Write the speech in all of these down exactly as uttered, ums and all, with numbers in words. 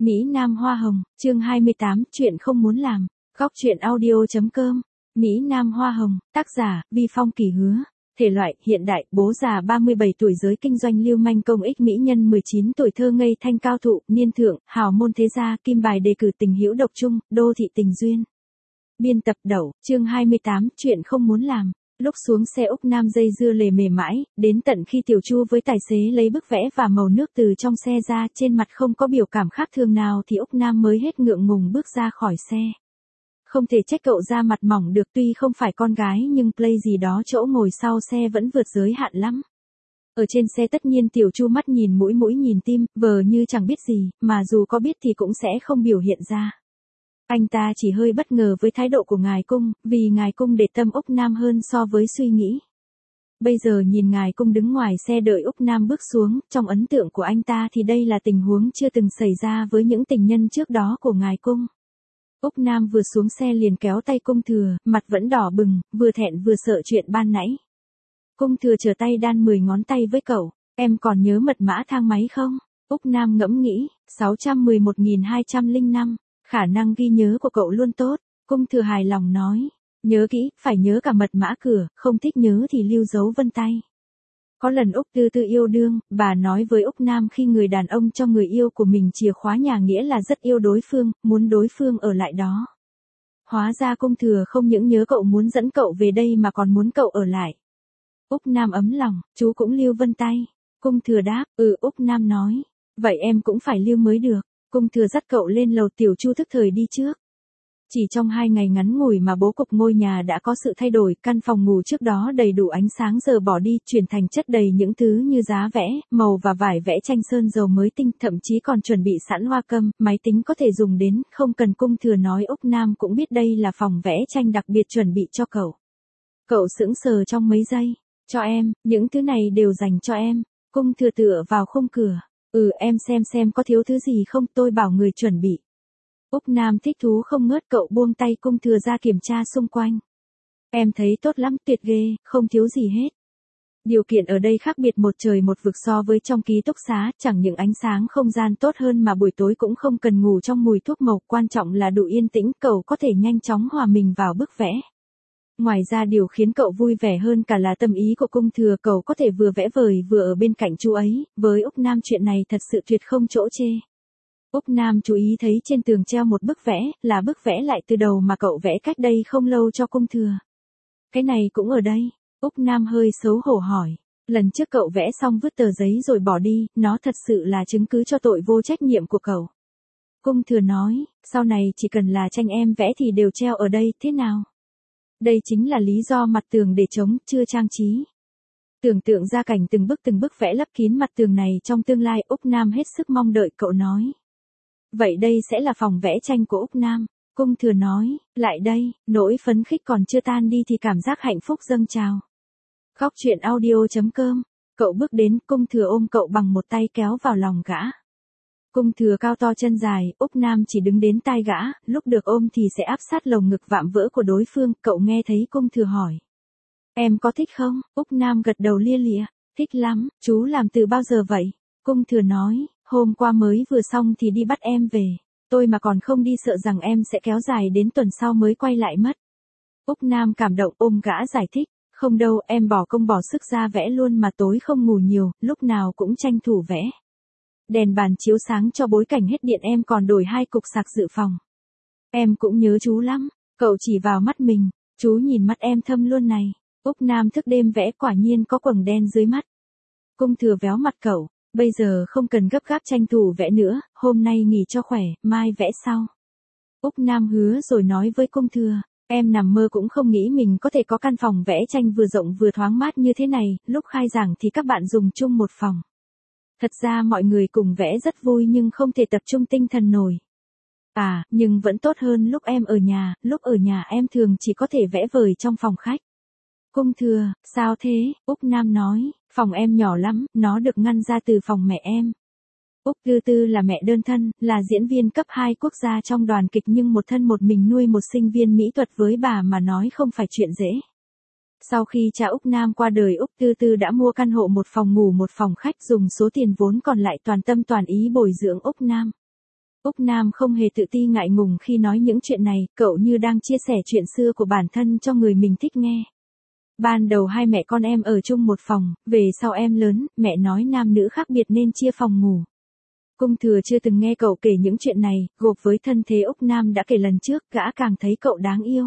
Mỹ Nam Hoa Hồng, chương hai mươi tám, chuyện không muốn làm. Góc truyện audio.com. Mỹ Nam Hoa Hồng, tác giả, Vi Phong Kỳ Hứa. Thể loại, hiện đại, bố già ba mươi bảy tuổi giới kinh doanh lưu manh công ích mỹ nhân mười chín tuổi thơ ngây thanh cao thụ, niên thượng, hào môn thế gia, kim bài đề cử tình hữu độc trung, đô thị tình duyên. Biên tập Đậu, chương hai mươi tám, chuyện không muốn làm. Lúc xuống xe Úc Nam dây dưa lề mề mãi, đến tận khi Tiểu Chu với tài xế lấy bức vẽ và màu nước từ trong xe ra, trên mặt không có biểu cảm khác thường nào thì Úc Nam mới hết ngượng ngùng bước ra khỏi xe. Không thể trách cậu ra mặt mỏng được, tuy không phải con gái nhưng play gì đó chỗ ngồi sau xe vẫn vượt giới hạn lắm. Ở trên xe tất nhiên Tiểu Chu mắt nhìn mũi mũi nhìn tim, vờ như chẳng biết gì, mà dù có biết thì cũng sẽ không biểu hiện ra. Anh ta chỉ hơi bất ngờ với thái độ của ngài cung, vì ngài cung để tâm Úc Nam hơn so với suy nghĩ. Bây giờ nhìn ngài cung đứng ngoài xe đợi Úc Nam bước xuống, trong ấn tượng của anh ta thì đây là tình huống chưa từng xảy ra với những tình nhân trước đó của ngài cung. Úc Nam vừa xuống xe liền kéo tay Cung Thừa, mặt vẫn đỏ bừng, vừa thẹn vừa sợ chuyện ban nãy. Cung Thừa trở tay đan mười ngón tay với cậu, em còn nhớ mật mã thang máy không? Úc Nam ngẫm nghĩ, sáu trăm mười một nghìn hai trăm lẻ năm. Khả năng ghi nhớ của cậu luôn tốt, Cung Thừa hài lòng nói. Nhớ kỹ, phải nhớ cả mật mã cửa, không thích nhớ thì lưu dấu vân tay. Có lần Úc Tư Tư yêu đương, bà nói với Úc Nam khi người đàn ông cho người yêu của mình chìa khóa nhà nghĩa là rất yêu đối phương, muốn đối phương ở lại đó. Hóa ra Cung Thừa không những nhớ cậu muốn dẫn cậu về đây mà còn muốn cậu ở lại. Úc Nam ấm lòng, chú cũng lưu vân tay. Cung Thừa đáp, ừ. Úc Nam nói, vậy em cũng phải lưu mới được. Cung Thừa dắt cậu lên lầu, Tiểu Chu thức thời đi trước. Chỉ trong hai ngày ngắn ngủi mà bố cục ngôi nhà đã có sự thay đổi, căn phòng ngủ trước đó đầy đủ ánh sáng giờ bỏ đi, chuyển thành chất đầy những thứ như giá vẽ, màu và vải vẽ tranh sơn dầu mới tinh, thậm chí còn chuẩn bị sẵn hoa câm, máy tính có thể dùng đến, không cần Cung Thừa nói Úc Nam cũng biết đây là phòng vẽ tranh đặc biệt chuẩn bị cho cậu. Cậu sững sờ trong mấy giây, cho em, những thứ này đều dành cho em. Cung Thừa tựa vào khung cửa, ừ em xem xem có thiếu thứ gì không, tôi bảo người chuẩn bị. Úc Nam thích thú không ngớt, cậu buông tay Cung Thừa ra kiểm tra xung quanh. Em thấy tốt lắm, tuyệt ghê, không thiếu gì hết. Điều kiện ở đây khác biệt một trời một vực so với trong ký túc xá, chẳng những ánh sáng không gian tốt hơn mà buổi tối cũng không cần ngủ trong mùi thuốc màu, quan trọng là đủ yên tĩnh, cậu có thể nhanh chóng hòa mình vào bức vẽ. Ngoài ra điều khiến cậu vui vẻ hơn cả là tâm ý của Cung Thừa, cậu có thể vừa vẽ vời vừa ở bên cạnh chú ấy, với Úc Nam chuyện này thật sự tuyệt không chỗ chê. Úc Nam chú ý thấy trên tường treo một bức vẽ, là bức vẽ lại từ đầu mà cậu vẽ cách đây không lâu cho Cung Thừa. Cái này cũng ở đây, Úc Nam hơi xấu hổ hỏi. Lần trước cậu vẽ xong vứt tờ giấy rồi bỏ đi, nó thật sự là chứng cứ cho tội vô trách nhiệm của cậu. Cung Thừa nói, sau này chỉ cần là tranh em vẽ thì đều treo ở đây, thế nào? Đây chính là lý do mặt tường để trống, chưa trang trí. Tưởng tượng ra cảnh từng bức từng bức vẽ lấp kín mặt tường này trong tương lai, Úc Nam hết sức mong đợi, cậu nói. Vậy đây sẽ là phòng vẽ tranh của Úc Nam. Cung Thừa nói, lại đây, nỗi phấn khích còn chưa tan đi thì cảm giác hạnh phúc dâng trào. Góc truyện audio.com. Cậu bước đến, Cung Thừa ôm cậu bằng một tay kéo vào lòng gã. Cung Thừa cao to chân dài, Úc Nam chỉ đứng đến tai gã, lúc được ôm thì sẽ áp sát lồng ngực vạm vỡ của đối phương, cậu nghe thấy Cung Thừa hỏi. Em có thích không? Úc Nam gật đầu lia lịa, thích lắm, chú làm từ bao giờ vậy? Cung Thừa nói, hôm qua mới vừa xong thì đi bắt em về, tôi mà còn không đi sợ rằng em sẽ kéo dài đến tuần sau mới quay lại mất. Úc Nam cảm động ôm gã giải thích, không đâu, em bỏ công bỏ sức ra vẽ luôn mà, tối không ngủ nhiều, lúc nào cũng tranh thủ vẽ. Đèn bàn chiếu sáng cho bối cảnh hết điện, em còn đổi hai cục sạc dự phòng. Em cũng nhớ chú lắm, cậu chỉ vào mắt mình, chú nhìn mắt em thâm luôn này. Úc Nam thức đêm vẽ quả nhiên có quầng đen dưới mắt. Cung Thừa véo mặt cậu, bây giờ không cần gấp gáp tranh thủ vẽ nữa, hôm nay nghỉ cho khỏe, mai vẽ sau. Úc Nam hứa rồi nói với Cung Thừa, em nằm mơ cũng không nghĩ mình có thể có căn phòng vẽ tranh vừa rộng vừa thoáng mát như thế này, lúc khai giảng thì các bạn dùng chung một phòng. Thật ra mọi người cùng vẽ rất vui nhưng không thể tập trung tinh thần nổi. À, nhưng vẫn tốt hơn lúc em ở nhà, lúc ở nhà em thường chỉ có thể vẽ vời trong phòng khách. Cung Thừa, sao thế? Úc Nam nói, phòng em nhỏ lắm, nó được ngăn ra từ phòng mẹ em. Úc Tư Tư là mẹ đơn thân, là diễn viên cấp hai quốc gia trong đoàn kịch nhưng một thân một mình nuôi một sinh viên mỹ thuật với bà mà nói không phải chuyện dễ. Sau khi cha Úc Nam qua đời, Úc Tư Tư đã mua căn hộ một phòng ngủ một phòng khách, dùng số tiền vốn còn lại toàn tâm toàn ý bồi dưỡng Úc Nam. Úc Nam không hề tự ti ngại ngùng khi nói những chuyện này, cậu như đang chia sẻ chuyện xưa của bản thân cho người mình thích nghe. Ban đầu hai mẹ con em ở chung một phòng, về sau em lớn, mẹ nói nam nữ khác biệt nên chia phòng ngủ. Cung Thừa chưa từng nghe cậu kể những chuyện này, gộp với thân thế Úc Nam đã kể lần trước, gã càng thấy cậu đáng yêu.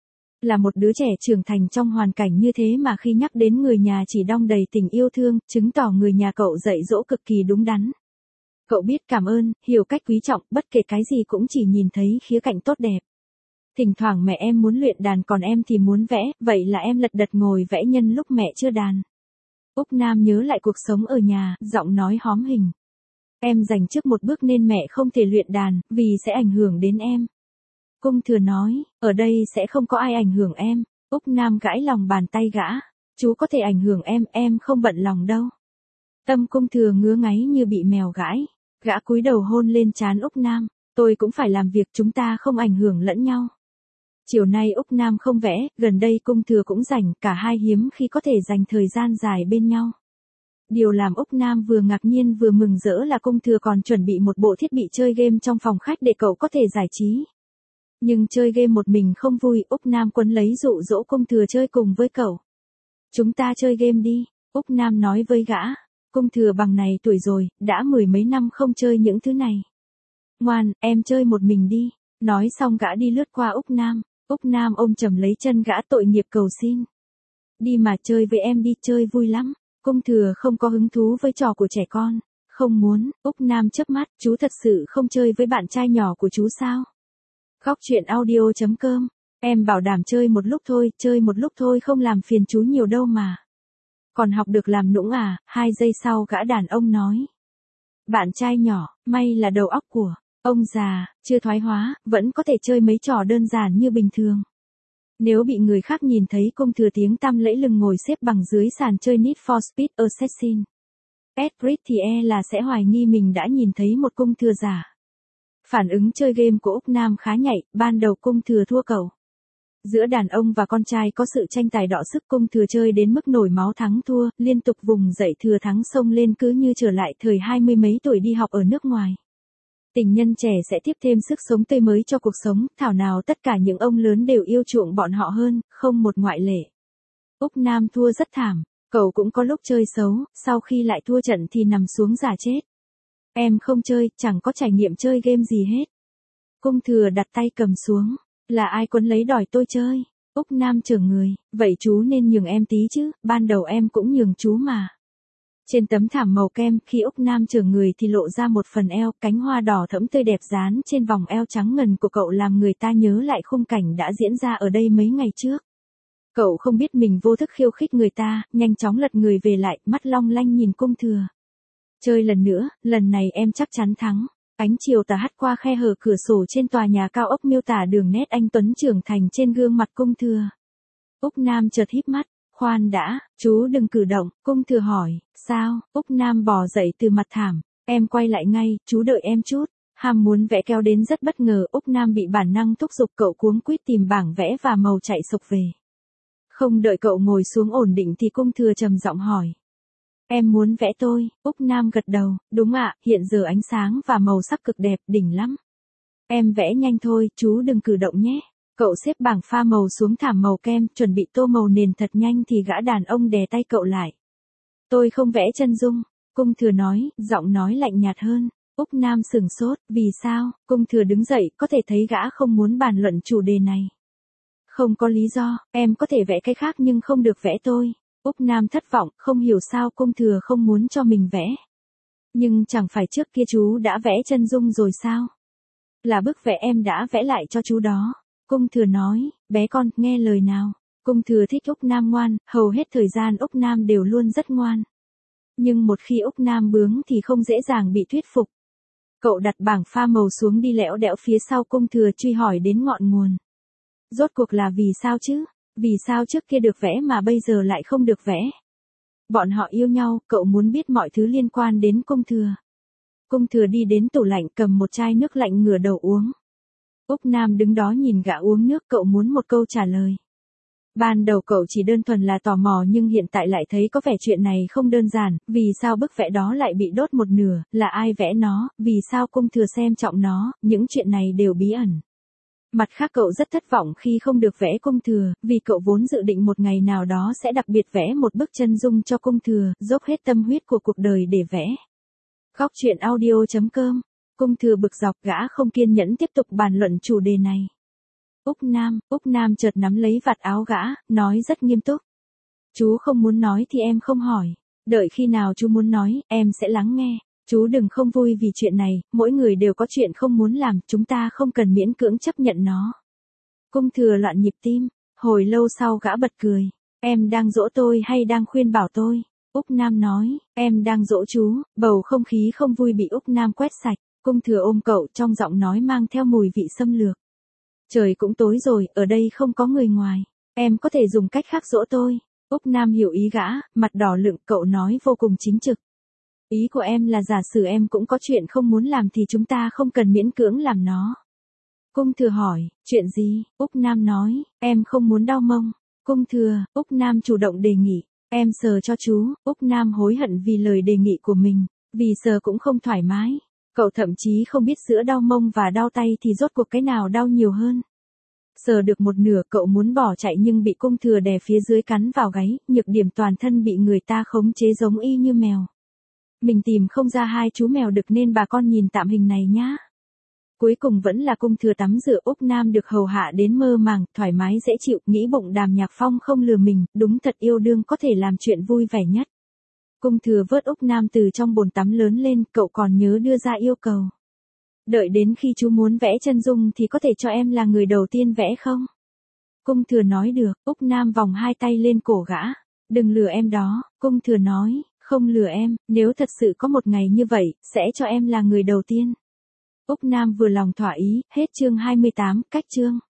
Là một đứa trẻ trưởng thành trong hoàn cảnh như thế mà khi nhắc đến người nhà chỉ đong đầy tình yêu thương, chứng tỏ người nhà cậu dạy dỗ cực kỳ đúng đắn. Cậu biết cảm ơn, hiểu cách quý trọng, bất kể cái gì cũng chỉ nhìn thấy khía cạnh tốt đẹp. Thỉnh thoảng mẹ em muốn luyện đàn còn em thì muốn vẽ, vậy là em lật đật ngồi vẽ nhân lúc mẹ chưa đàn. Úc Nam nhớ lại cuộc sống ở nhà, giọng nói hóm hình. Em dành trước một bước nên mẹ không thể luyện đàn, vì sẽ ảnh hưởng đến em. Cung Thừa nói, ở đây sẽ không có ai ảnh hưởng em. Úc Nam gãi lòng bàn tay gã. Chú có thể ảnh hưởng em, em không bận lòng đâu. Tâm Cung Thừa ngứa ngáy như bị mèo gãi. Gã cúi đầu hôn lên trán Úc Nam. Tôi cũng phải làm việc, chúng ta không ảnh hưởng lẫn nhau. Chiều nay Úc Nam không vẽ, gần đây Cung Thừa cũng rảnh, cả hai hiếm khi có thể dành thời gian dài bên nhau. Điều làm Úc Nam vừa ngạc nhiên vừa mừng rỡ là Cung Thừa còn chuẩn bị một bộ thiết bị chơi game trong phòng khách để cậu có thể giải trí. Nhưng chơi game một mình không vui, Úc Nam quấn lấy dụ dỗ Cung Thừa chơi cùng với cậu. Chúng ta chơi game đi, Úc Nam nói với gã. Cung Thừa bằng này tuổi rồi, đã mười mấy năm không chơi những thứ này. Ngoan, em chơi một mình đi. Nói xong gã đi lướt qua Úc Nam. Úc Nam ôm chầm lấy chân gã tội nghiệp cầu xin. Đi mà chơi với em đi, chơi vui lắm. Cung Thừa không có hứng thú với trò của trẻ con. Không muốn, Úc Nam chớp mắt, chú thật sự không chơi với bạn trai nhỏ của chú sao? Góc truyện audio chấm com. Em bảo đảm chơi một lúc thôi, chơi một lúc thôi không làm phiền chú nhiều đâu mà. Còn học được làm nũng à? Hai giây sau gã đàn ông nói. Bạn trai nhỏ, may là đầu óc của ông già, chưa thoái hóa, vẫn có thể chơi mấy trò đơn giản như bình thường. Nếu bị người khác nhìn thấy Cung Thừa tiếng tăm lẫy lừng ngồi xếp bằng dưới sàn chơi Need for Speed Assassin Creed thì e là sẽ hoài nghi mình đã nhìn thấy một Cung Thừa giả. Phản ứng chơi game của Úc Nam khá nhạy, ban đầu Cung Thừa thua cậu. Giữa đàn ông và con trai có sự tranh tài đọ sức, Cung Thừa chơi đến mức nổi máu thắng thua, liên tục vùng dậy thừa thắng xông lên cứ như trở lại thời hai mươi mấy tuổi đi học ở nước ngoài. Tình nhân trẻ sẽ tiếp thêm sức sống tươi mới cho cuộc sống, thảo nào tất cả những ông lớn đều yêu chuộng bọn họ hơn, không một ngoại lệ. Úc Nam thua rất thảm, cậu cũng có lúc chơi xấu, sau khi lại thua trận thì nằm xuống giả chết. Em không chơi, chẳng có trải nghiệm chơi game gì hết. Cung Thừa đặt tay cầm xuống. Là ai quấn lấy đòi tôi chơi? Úc Nam chưởng người, vậy chú nên nhường em tí chứ, ban đầu em cũng nhường chú mà. Trên tấm thảm màu kem, khi Úc Nam chưởng người thì lộ ra một phần eo, cánh hoa đỏ thẫm tươi đẹp dán trên vòng eo trắng ngần của cậu làm người ta nhớ lại khung cảnh đã diễn ra ở đây mấy ngày trước. Cậu không biết mình vô thức khiêu khích người ta, nhanh chóng lật người về lại, mắt long lanh nhìn Cung Thừa. Chơi lần nữa, lần này em chắc chắn thắng. Ánh chiều tà hắt qua khe hở cửa sổ trên tòa nhà cao ốc miêu tả đường nét anh tuấn trưởng thành trên gương mặt Cung Thừa. Úc Nam chợt híp mắt, khoan đã, chú đừng cử động, Cung Thừa hỏi, sao? Úc Nam bò dậy từ mặt thảm, em quay lại ngay, chú đợi em chút. Ham muốn vẽ kéo đến rất bất ngờ, Úc Nam bị bản năng thúc giục, cậu cuống quýt tìm bảng vẽ và màu chạy sộc về. Không đợi cậu ngồi xuống ổn định thì Cung Thừa trầm giọng hỏi. Em muốn vẽ tôi, Úc Nam gật đầu, đúng ạ, hiện giờ ánh sáng và màu sắc cực đẹp, đỉnh lắm. Em vẽ nhanh thôi, chú đừng cử động nhé. Cậu xếp bảng pha màu xuống thảm màu kem, chuẩn bị tô màu nền thật nhanh thì gã đàn ông đè tay cậu lại. Tôi không vẽ chân dung, Cung Thừa nói, giọng nói lạnh nhạt hơn. Úc Nam sửng sốt, vì sao? Cung Thừa đứng dậy, có thể thấy gã không muốn bàn luận chủ đề này. Không có lý do, em có thể vẽ cái khác nhưng không được vẽ tôi. Úc Nam thất vọng, không hiểu sao Cung Thừa không muốn cho mình vẽ. Nhưng chẳng phải trước kia chú đã vẽ chân dung rồi sao? Là bức vẽ em đã vẽ lại cho chú đó. Cung Thừa nói, bé con, nghe lời nào. Cung Thừa thích Úc Nam ngoan, hầu hết thời gian Úc Nam đều luôn rất ngoan. Nhưng một khi Úc Nam bướng thì không dễ dàng bị thuyết phục. Cậu đặt bảng pha màu xuống đi lẽo đẽo phía sau Cung Thừa truy hỏi đến ngọn nguồn. Rốt cuộc là vì sao chứ? Vì sao trước kia được vẽ mà bây giờ lại không được vẽ? Bọn họ yêu nhau, cậu muốn biết mọi thứ liên quan đến Cung Thừa. Cung Thừa đi đến tủ lạnh cầm một chai nước lạnh ngửa đầu uống. Úc Nam đứng đó nhìn gã uống nước, cậu muốn một câu trả lời. Ban đầu cậu chỉ đơn thuần là tò mò nhưng hiện tại lại thấy có vẻ chuyện này không đơn giản, vì sao bức vẽ đó lại bị đốt một nửa, là ai vẽ nó, vì sao cung thừa xem trọng nó, những chuyện này đều bí ẩn. Mặt khác cậu rất thất vọng khi không được vẽ cung thừa, vì cậu vốn dự định một ngày nào đó sẽ đặc biệt vẽ một bức chân dung cho cung thừa, dốc hết tâm huyết của cuộc đời để vẽ. Góc truyện audio chấm com. Cung thừa bực dọc, gã không kiên nhẫn tiếp tục bàn luận chủ đề này. Úc Nam, Úc Nam chợt nắm lấy vạt áo gã, nói rất nghiêm túc. Chú không muốn nói thì em không hỏi. Đợi khi nào chú muốn nói, em sẽ lắng nghe. Chú đừng không vui vì chuyện này, mỗi người đều có chuyện không muốn làm, chúng ta không cần miễn cưỡng chấp nhận nó. Cung thừa loạn nhịp tim, hồi lâu sau gã bật cười. Em đang dỗ tôi hay đang khuyên bảo tôi? Úc Nam nói, em đang dỗ chú. Bầu không khí không vui bị Úc Nam quét sạch. Cung thừa ôm cậu, trong giọng nói mang theo mùi vị xâm lược. Trời cũng tối rồi, ở đây không có người ngoài. Em có thể dùng cách khác dỗ tôi. Úc Nam hiểu ý gã, mặt đỏ lựng, cậu nói vô cùng chính trực. Ý của em là giả sử em cũng có chuyện không muốn làm thì chúng ta không cần miễn cưỡng làm nó. Cung thừa hỏi, chuyện gì? Úc Nam nói, em không muốn đau mông. Cung thừa, Úc Nam chủ động đề nghị, em sờ cho chú. Úc Nam hối hận vì lời đề nghị của mình, vì sờ cũng không thoải mái. Cậu thậm chí không biết giữa đau mông và đau tay thì rốt cuộc cái nào đau nhiều hơn. Sờ được một nửa cậu muốn bỏ chạy nhưng bị cung thừa đè phía dưới cắn vào gáy, nhược điểm toàn thân bị người ta khống chế giống y như mèo. Mình tìm không ra hai chú mèo đực nên bà con nhìn tạm hình này nhá. Cuối cùng vẫn là cung thừa tắm rửa. Úc Nam được hầu hạ đến mơ màng, thoải mái dễ chịu, nghĩ bụng Đàm Nhạc Phong không lừa mình, đúng thật yêu đương có thể làm chuyện vui vẻ nhất. Cung thừa vớt Úc Nam từ trong bồn tắm lớn lên, cậu còn nhớ đưa ra yêu cầu. Đợi đến khi chú muốn vẽ chân dung thì có thể cho em là người đầu tiên vẽ không? Cung thừa nói được. Úc Nam vòng hai tay lên cổ gã. Đừng lừa em đó. Cung thừa nói, không lừa em, nếu thật sự có một ngày như vậy, sẽ cho em là người đầu tiên. Úc Nam vừa lòng thỏa ý. Hết chương hai mươi tám, cách chương.